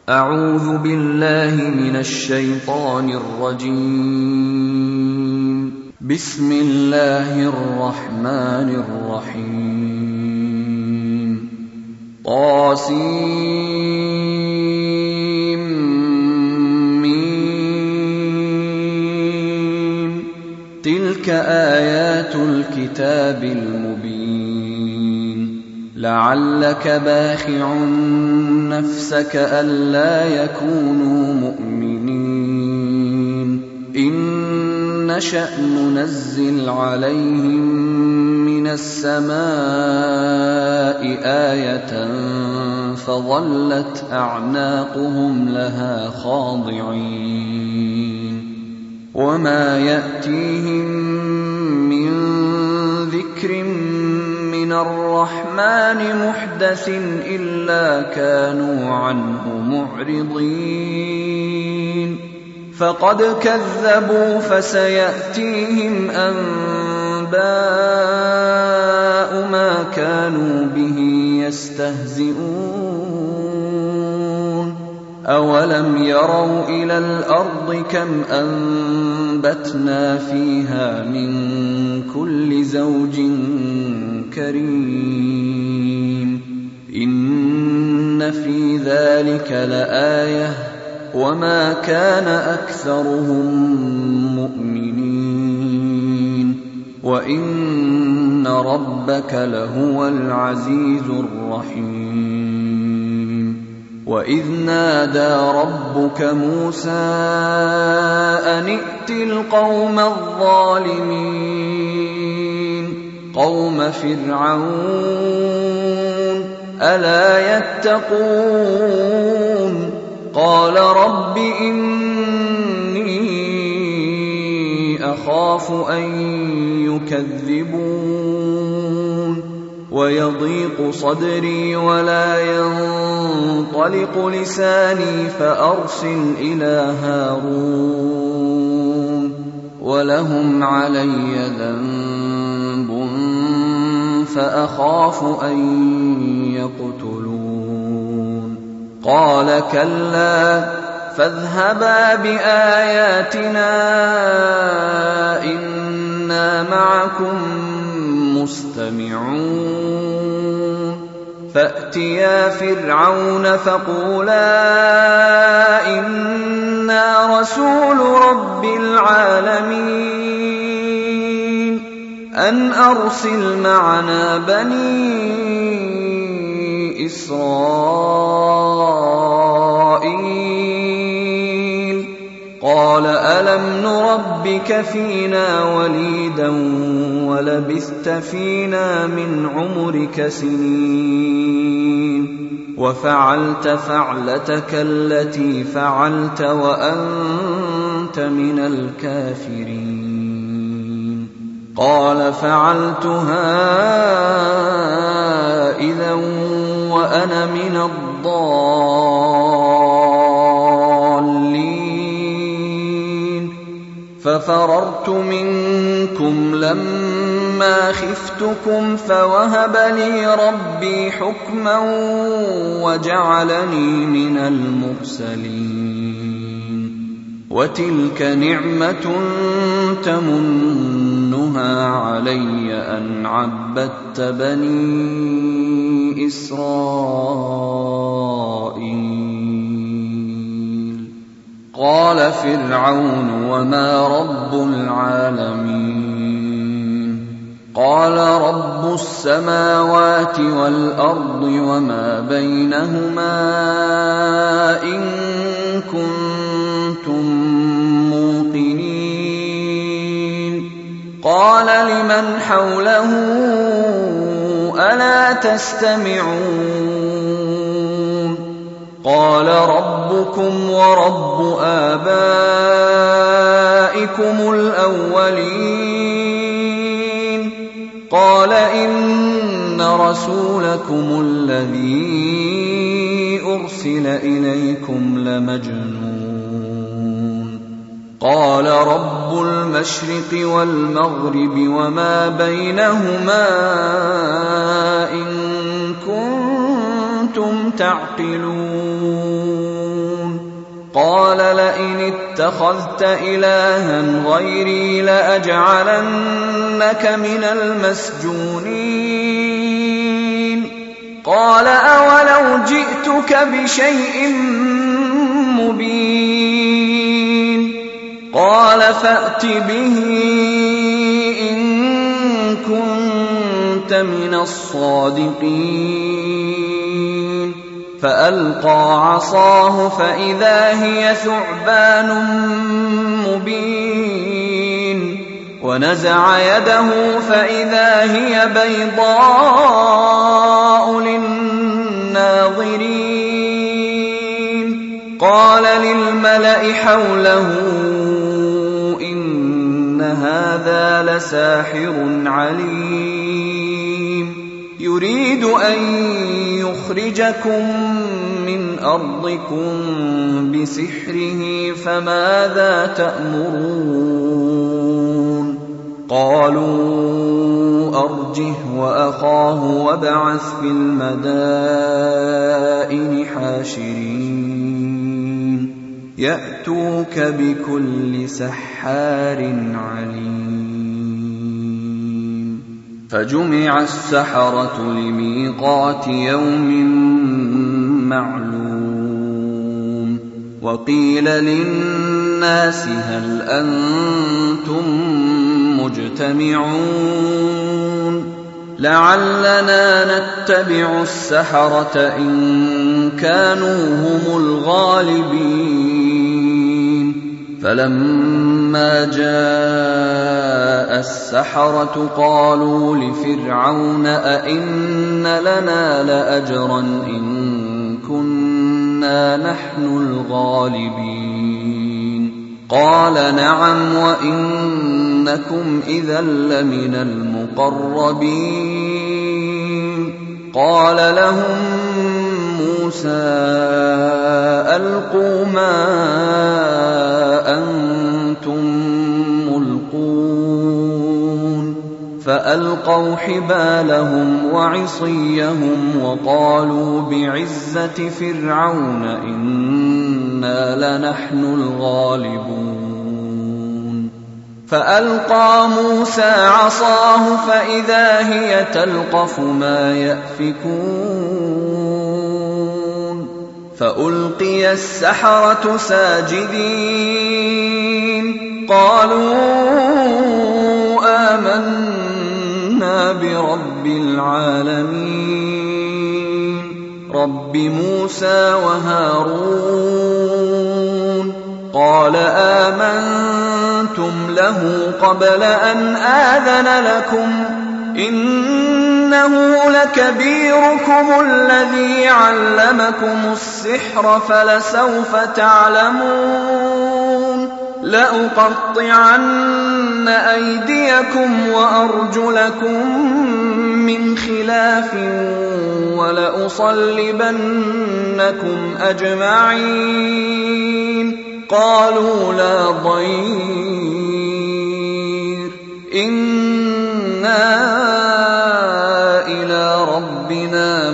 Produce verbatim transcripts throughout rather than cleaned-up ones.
أعوذ بالله من الشيطان الرجيم. بسم الله الرحمن الرحيم. طاسيم ميم. تلك آيات الكتاب المبين. لعلك باخع نفسك ألا يكونوا مؤمنين. إن نشأ ننزل عليهم من السماء آية فظلت أعناقهم لها خاضعين. وما يأتيهم من ذكر من الرحمن محدث إلا كانوا عنه معرضين. فقد كذبوا فسيأتيهم أنباء ما كانوا به يستهزئون. أولم يروا إلى الأرض كم أنبتنا فيها من كل زوج كريم. إن في ذلك لآية وما كان أكثرهم مؤمنين. وإن ربك لهو العزيز الرحيم. وإذ نادى ربك موسى أن ائت القوم الظالمين قوم فرعون ألا يتقون. قال رب إني أخاف أن يكذبون ويضيق صدري ولا ينطلق لساني فأرسل إلى هارون ولهم علي ذنب فأخاف أن يقتلون. قال كلا فاذهبا بآياتنا إنا معكم مستمعون. فأتيا فرعون فقولا إنا رسول رب العالمين أن أرسل معنا بني إسرائيل. قال ألم نربك فينا وليدا ولبثت فينا من عمرك سنين وفعلت فعلتك التي فعلت وأنت من الكافرين. قال فعلتها إذا وأنا من الضالين. ففررت منكم لما خفتكم فوهب لي ربي حكما وجعلني من المرسلين. وتلك نعمة تمنها علي أن عبدت بني إسرائيل. قال فرعون وما رب العالمين. قال رب السماوات والأرض وما بينهما إن كنتم موقنين. قال لمن حوله ألا تستمعون. قال ربكم ورب آبائكم الأولين. قال إن رسولكم الذي أرسل إليكم لمجنون. قال رب المشرق والمغرب وما بينهما إن كنتم تعقلون. اتخذت إلها غيري لأجعلنك من المسجونين قال أولو جئتك بشيء مبين قال فأت به إن كنت من الصادقين فألقى عصاه فإذا هي ثعبان مبين ونزع يده فإذا هي بيضاء للناظرين قال للملأ حوله إن هذا لساحر عليم يريد أن يخرجكم من أرضكم بسحره فماذا تأمرون قالوا أرجه وأخاه وابعث في المدائن حاشرين يأتوك بكل سحار عليم فجمع السحرة لميقات يوم معلوم وقيل للناس هل أنتم مجتمعون لعلنا نتبع السحرة إن كانوا هم الغالبين فلما جاء السحرة قالوا لفرعون أئن لنا لأجرا إن كنا نحن الغالبين قال نعم وإنكم إذا لمن المقربين قال لهم موسى ألقوا ما أنتم ملقون فألقوا حبالهم وعصيهم وقالوا بعزة فرعون إنا لنحن الغالبون فألقى موسى عصاه فإذا هي تلقف ما يأفكون فألقي السحرة ساجدين قالوا آمنا برب العالمين رب موسى وهارون قال آمنتم له قبل أن آذن لكم إنه لكبيركم الذي علمكم السحر فلسوف تعلمون لأقطعن أيديكم وأرجلكم من خلاف ولأصلبنكم أجمعين قالوا لا ضير إنا إلى ربنا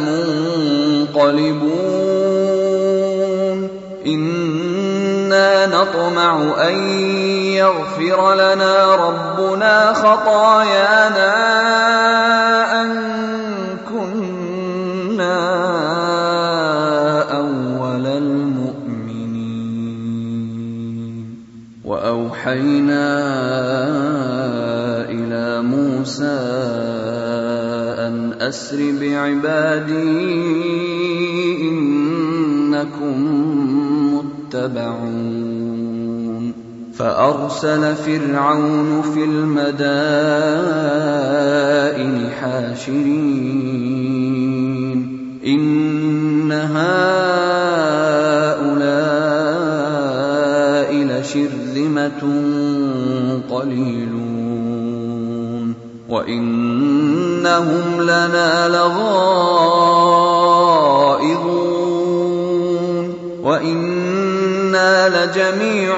منقلبون إنا نطمع أن يغفر لنا ربنا خطايانا أن كنا أول المؤمنين وأوحينا إلى موسى أن أسر بعبادي إنكم متبعون فأرسل فرعون في المدائن حاشرين إن هؤلاء لشرذمة قليلون وإنهم لنا لغائظون وإنا لجميع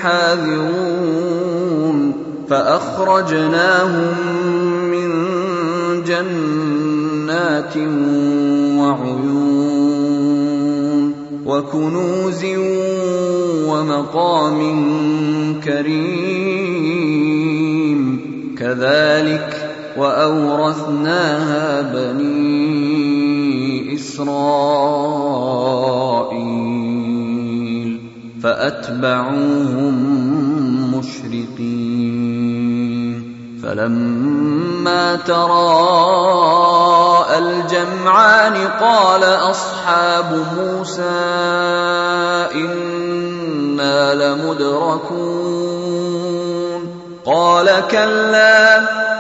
حاذرون فأخرجناهم من جنات وعيون وكنوز ومقام كريم كذلك وأورثناها بني إسرائيل فأتبعوهم مشرقين فلما تراءى الجمعان قال أصحاب موسى إنا لمدركون قال كلا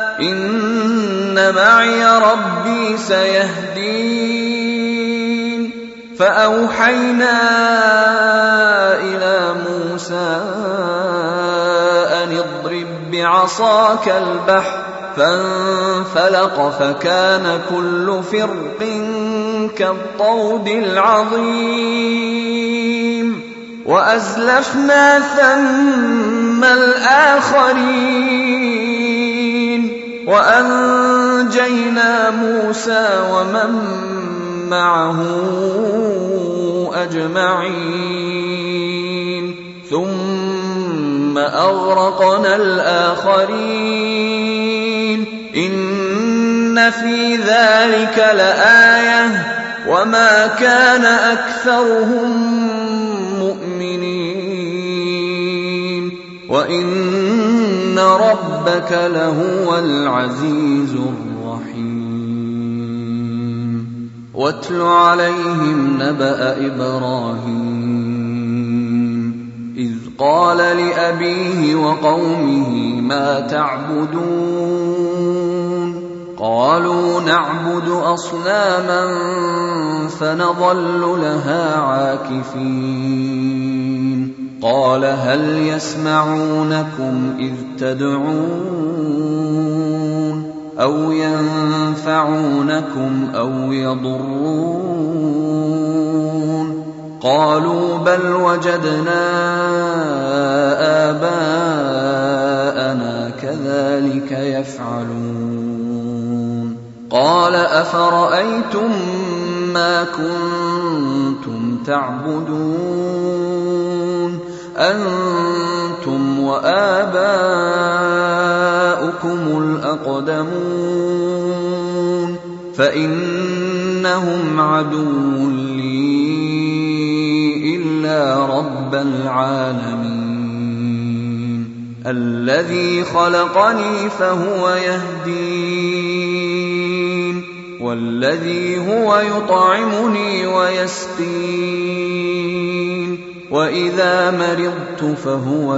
إن معي ربي سيهدين فأوحينا إلى موسى أن اضرب بعصاك البحر فانفلق فكان كل فرق كالطود العظيم وأزلفنا ثم الآخرين وأنجينا موسى ومن معه أجمعين ثم أغرقنا الآخرين إن في ذلك لآية وما كان أكثرهم مؤمنين وإن ربك لهو العزيز الرحيم واتل عليهم نبأ إبراهيم إذ قال لأبيه وقومه ما تعبدون قالوا نعبد أصناما فنظل لها عاكفين قال هل يسمعونكم إذ تدعون أو ينفعونكم أو يضرون قالوا بل وجدنا آباءنا كذلك يفعلون قال أفرأيتم ما كنتم تعبدون أنتم وآباؤكم الأقدمون فإنهم عدو لي إلا رب العالمين الذي خلقني فهو يهدين والذي هو يطعمني ويسقين وإذا مرضت فهو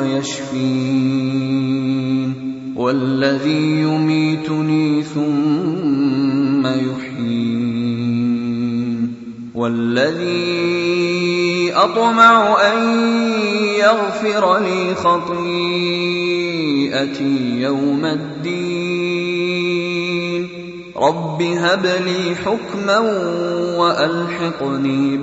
يشفين والذي يميتني ثم يحيين والذي أطمع أن يغفر لي خطيئتي يوم الدين رب هب لي حكما وألحقني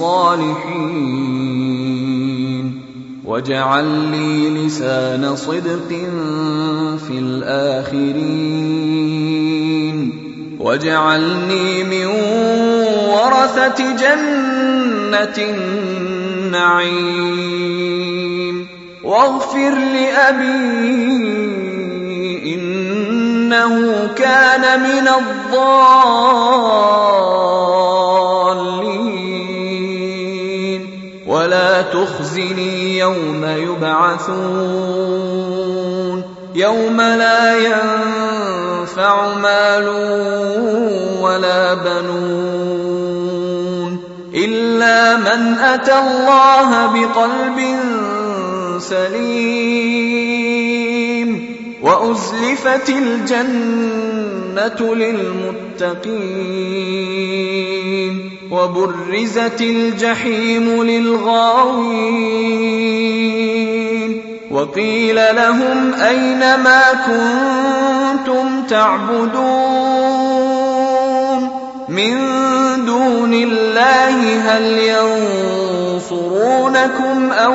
بالصالحين واجعل لي لسان صدق في الآخرين واجعلني من ورثة جنة النعيم واغفر لأبي إنه كان من الضالين ولا تخزني يوم يبعثون يوم لا ينفع مال ولا بنون إلا من أتى الله بقلب سليم وأزلفت الجنة للمتقين وبرزت الجحيم للغاوين وقيل لهم أين ما كنتم تعبدون من دون الله هل ينصرونكم أو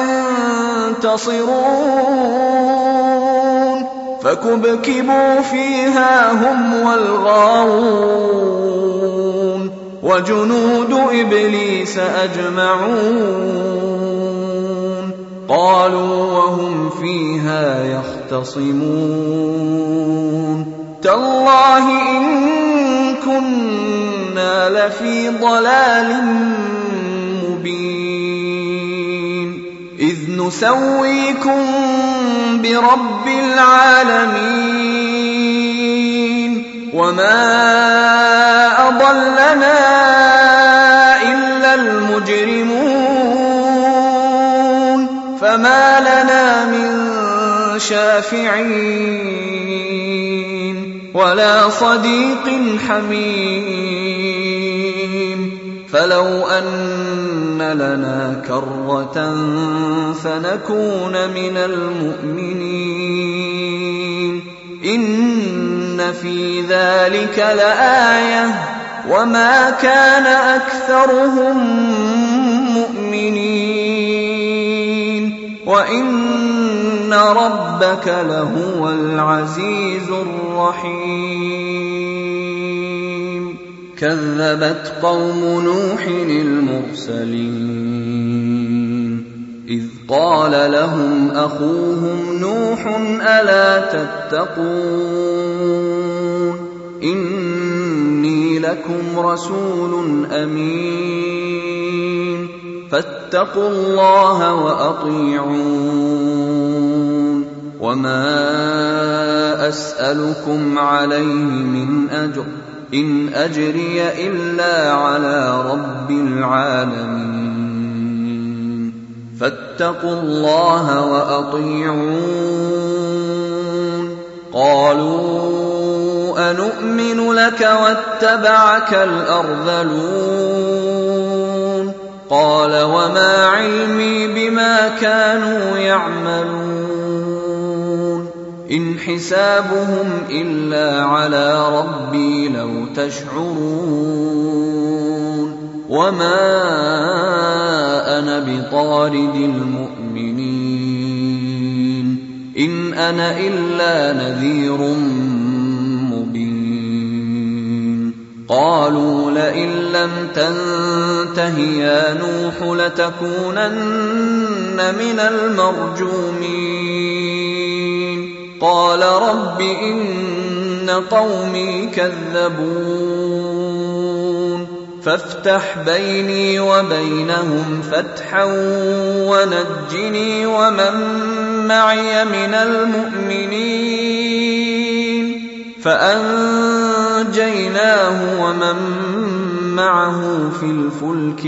ينتصرون فكبكبوا فيها هم والغاوون وجنود إبليس أجمعون قالوا وهم فيها يختصمون تالله إن كنا لفي ضلال مبين إذ نسويكم برب العالمين وما أضلنا إلا المجرمون فما لنا من شافعين ولا صديق حميم فلو أن لنا كرة فنكون من المؤمنين إن في ذلك لآية وما كان أكثرهم مؤمنين وإن ربك لهو العزيز الرحيم كذبت قوم نوح المرسلين إذ قال لهم أخوهم نوح ألا تتقون إني لكم رسول أمين فاتقوا الله وأطيعون وما أسألكم عليه من أجر إن أجري إلا على رب العالمين فاتقوا الله وأطيعون قالوا أنؤمن لك واتبعك الأرذلون قال وما علمي بما كانوا يعملون إن حسابهم إلا على ربي لو تشعرون وما أنا بطارد المؤمنين إن أنا إلا نذير مبين قالوا لئن لم تنته يا نوح لتكونن من المرجومين قال رب إن قومي كذبون فافتح بيني وبينهم فتحا ونجني ومن معي من المؤمنين فأنجيناه ومن معه في الفلك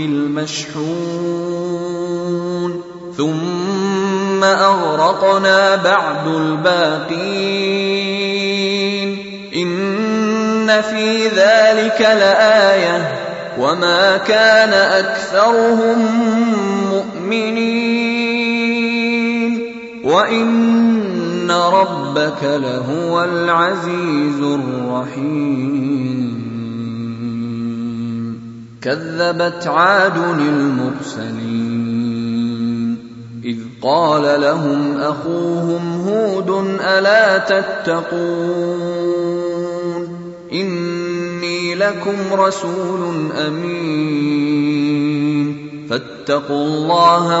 المشحون ثم أغرقنا بعد الباقين إن في ذلك لآية وما كان أكثرهم مؤمنين وإن ربك لهو العزيز الرحيم كذبت عاد المرسلين إذ قال لهم أخوهم هود ألا تتقون إني لكم رسول أمين فاتقوا الله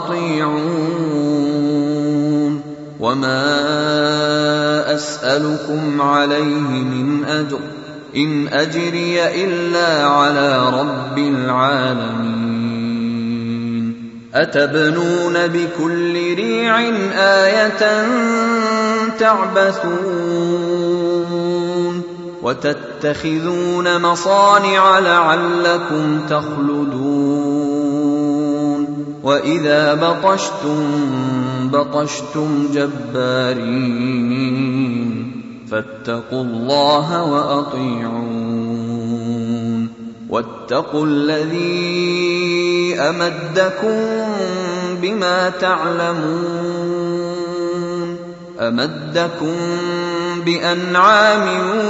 وأطيعون وما أسألكم عليه من أجر إن أجري إلا على رب العالمين أتبنون بكل ريع آية تعبثون وتتخذون مصانع لعلكم تخلدون وإذا بطشتم بطشتم جبارين فاتقوا الله وأطيعون واتقوا الذي أمدكم بما تعلمون أمدكم بأنعام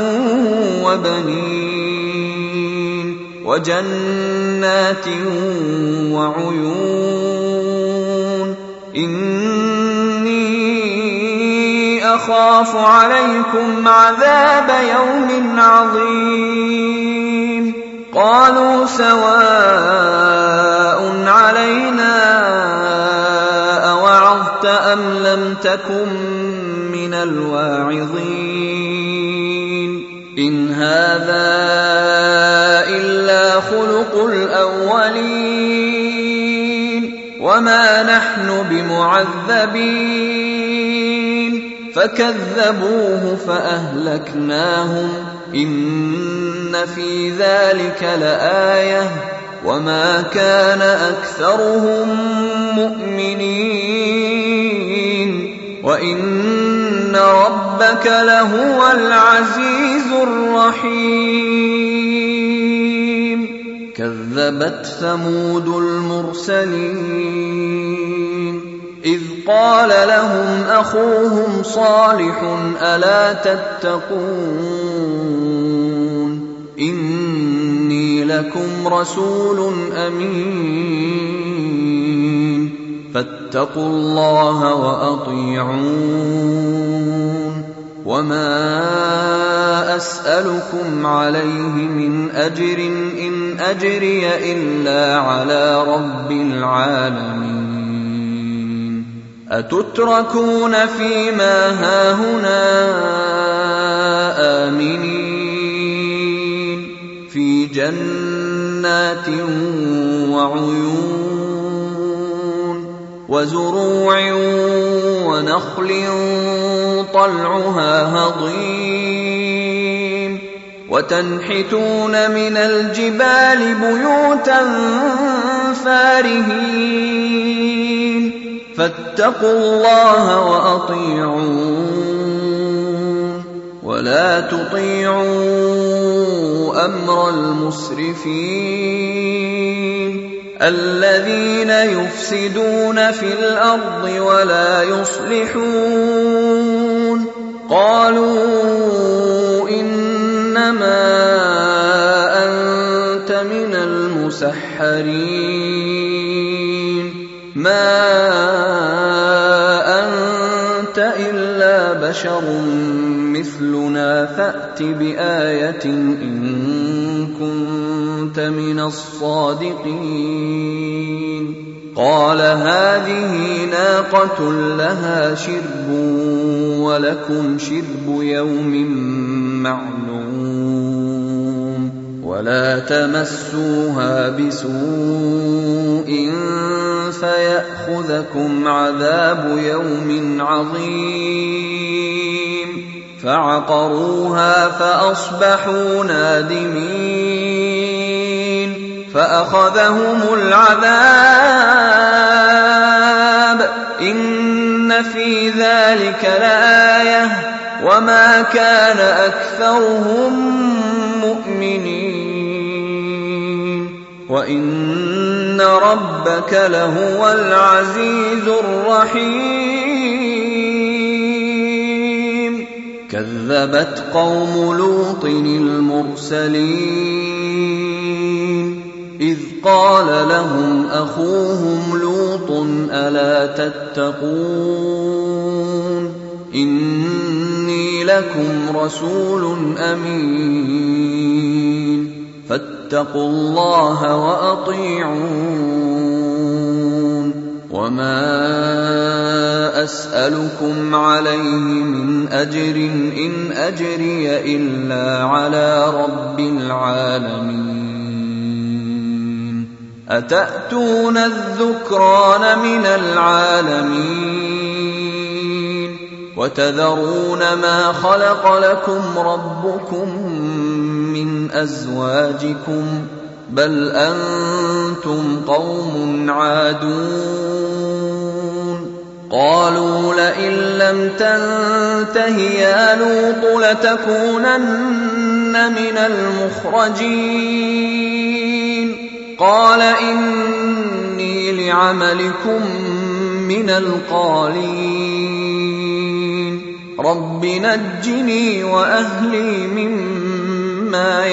وبنين وجنات وعيون إني أخاف عليكم عذاب يوم عظيم قالوا سواء علينا أوعظت أم لم تكن من الواعظين إن هذا إلا خلق الأولين وما نحن بمعذبين فكذبوه فأهلكناهم إن في ذلك لآية وما كان أكثرهم مؤمنين وإن ربك لهو العزيز الرحيم كذبت ثمود المرسلين إذ قال لهم أخوهم صالح ألا تتقون إني لكم رسول أمين فاتقوا الله وأطيعون وما أسألكم عليه من أجر إن أجري إلا على رب العالمين أتتركون فيما هاهنا آمنين في جنات وعيون وزروع ونخل طلعها هضيم وتنحتون من الجبال بيوتا فارهين فاتقوا الله وأطيعون ولا تطيعوا أمر المسرفين الذين يفسدون في الأرض ولا يصلحون قالوا إنما أنت من المسحرين ما أنت إلا بشر مثلنا فأت بآية إن كنت من الصادقين قال هذه ناقة لها شرب ولكم شرب يوم معلوم ولا تمسوها بسوء فيأخذكم عذاب يوم عظيم فعقروها فأصبحوا نادمين فأخذهم العذاب إن في ذلك لآية وما كان أكثرهم مؤمنين وإن ربك لهو العزيز الرحيم كذبت قوم لوط المرسلين إذ قال لهم أخوهم لوط ألا تتقون إني لكم رسول أمين فاتقوا الله وأطيعون وما أسألكم عليه من أجر إن أجري إلا على رب العالمين أتأتون الذكران من العالمين وتذرون ما خلق لكم ربكم من أزواجكم بل أنتم قوم عادون قالوا لئن لم تنته يا لوط لتكونن من المخرجين قال إني لعملكم من القالين رب نجني وأهلي مما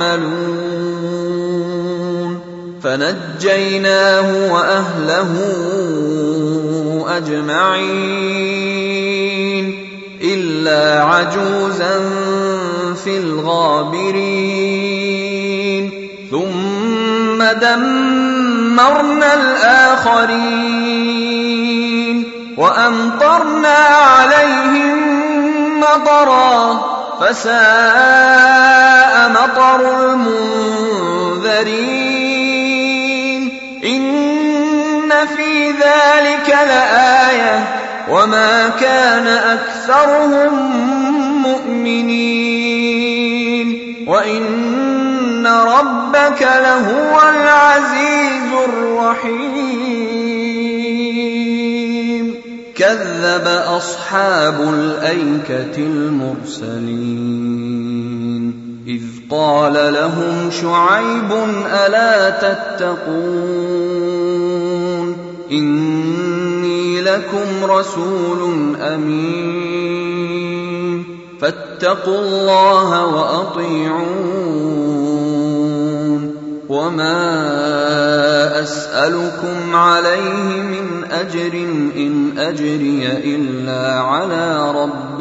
يعملون فنجيناه وأهله أجمعين إلا عجوزا في الغابرين ثم دمرنا الآخرين وأمطرنا عليهم مطرا فساء مطر المنذرين إن في ذلك لآية وما كان أكثرهم مؤمنين وإن ربك لهو العزيز الرحيم كذب أصحاب الأيكة المرسلين إذ قال لهم شعيب ألا تتقون إني لكم رسول أمين فاتقوا الله وأطيعون وما أسألكم عليه من أجر إن أجري إلا على رب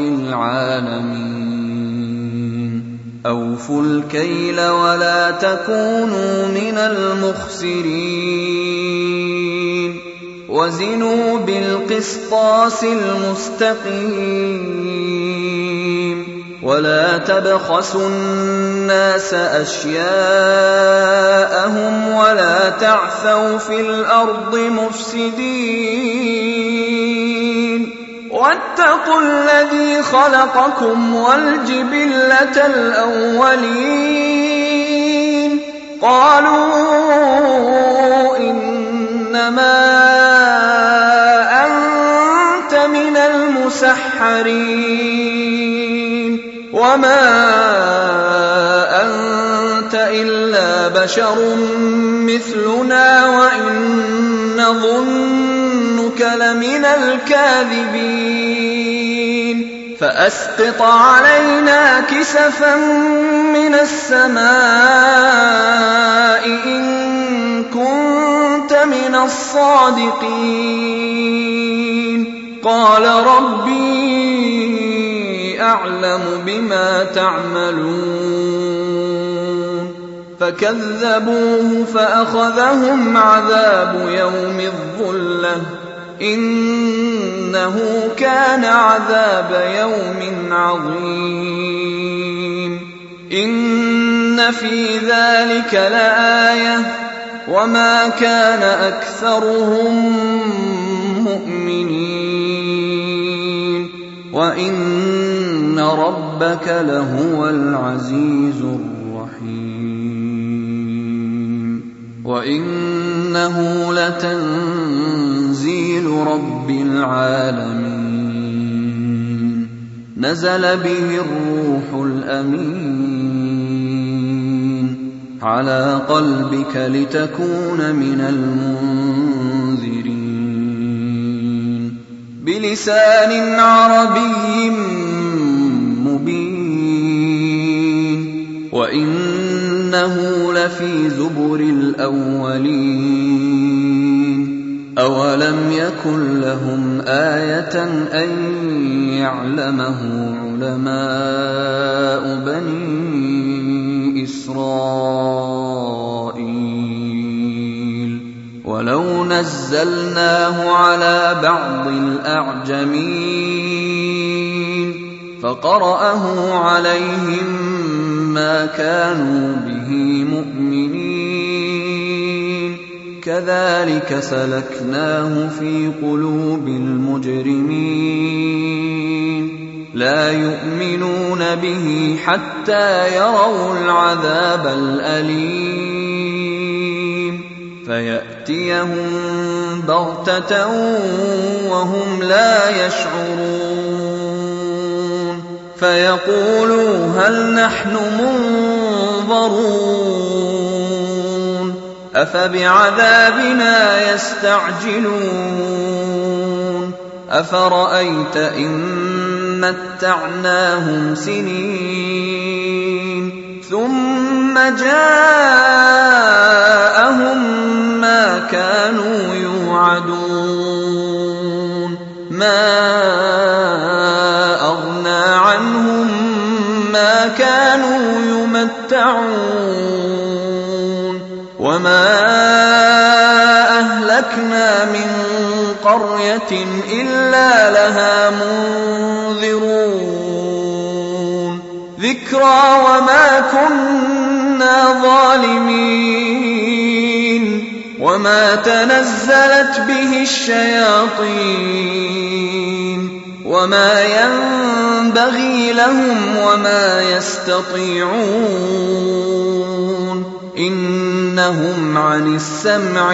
العالمين أوفوا الكيل ولا تكونوا من المخسرين وزنوا بالقسطاس المستقيم ولا تبخسوا الناس أشياءهم ولا تعثوا في الأرض مفسدين واتقوا الذي خلقكم والجبلة الأولين قالوا إنما أنت من المسحرين وما أنت إلا بشر مثلنا وإن نظنك لمن الكاذبين فأسقط علينا كسفا من السماء إن كنت من الصادقين قال ربي أعلم بما تعملون فكذبوه فأخذهم عذاب يوم الظلة إنه كان عذاب يوم عظيم إن في ذلك لآية وما كان أكثرهم مؤمنين وإن ربك لهو العزيز الرحيم وإنه لتنزيل رب العالمين نزل به الروح الأمين على قلبك لتكون من المنذرين بلسان عربي مبين وإنه لفي زبر الأولين أولم يكن لهم آية أن يعلمه علماء بني إسرائيل ولو نزلناه على بعض الأعجمين فقرأه عليهم ما كانوا به مؤمنين كذلك سلكناه في قلوب المجرمين لا يؤمنون به حتى يروا العذاب الأليم فيأتيهم بغتة وهم لا يشعرون فيقولوا هل نحن منظرون أفبعذابنا يستعجلون أفرأيت إن متعناهم سنين ثم جاءهم ما كانوا يوعدون ما أغنى عنهم ما كانوا يمتعون وما أهلكنا من قرية إلا لها منذرون ذكرى وما كنا ظالمين وما تنزلت به الشياطين وما ينبغي لهم وما يستطيعون إنهم عن السمع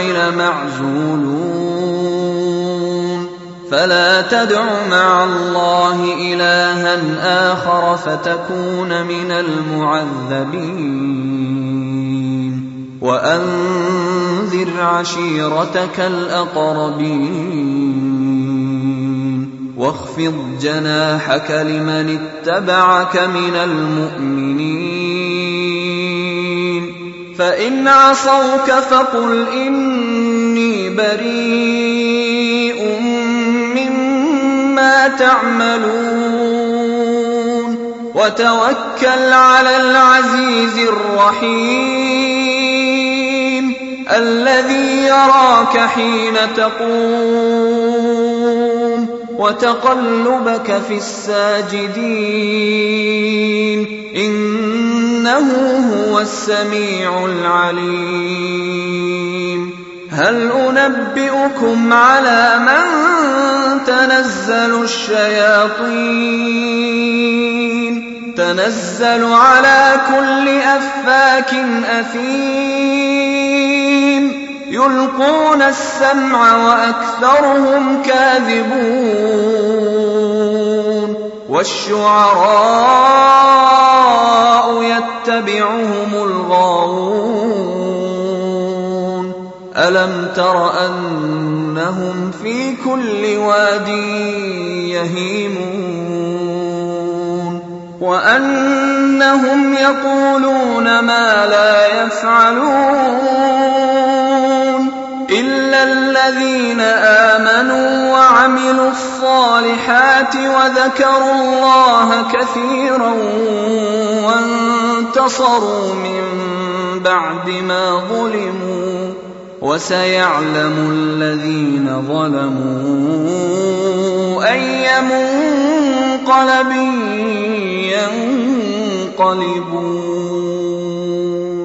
لمعزولون فلا تدع مع الله إلها آخر فتكون من المعذبين وأنذر عشيرتك الأقربين واخفض جناحك لمن اتبعك من المؤمنين فإن عصوك فقل إني بريء مما تعملون وتوكل على العزيز الرحيم الذي يراك حين تقوم وتقلبك في الساجدين إنه هو السميع العليم هل أنبئكم على من تنزل الشياطين تنزل على كل أفاك أثيم يلقون السمع وأكثرهم كاذبون والشعراء يتبعهم الغاوون ألم تر أنهم في كل واد يهيمون وأنهم يقولون ما لا يفعلون إلا الذين آمنوا وعملوا الصالحات وذكروا الله كثيرا وانتصروا من بعد ما ظلموا وسيعلم الذين ظلموا أي منقلب ينقلبون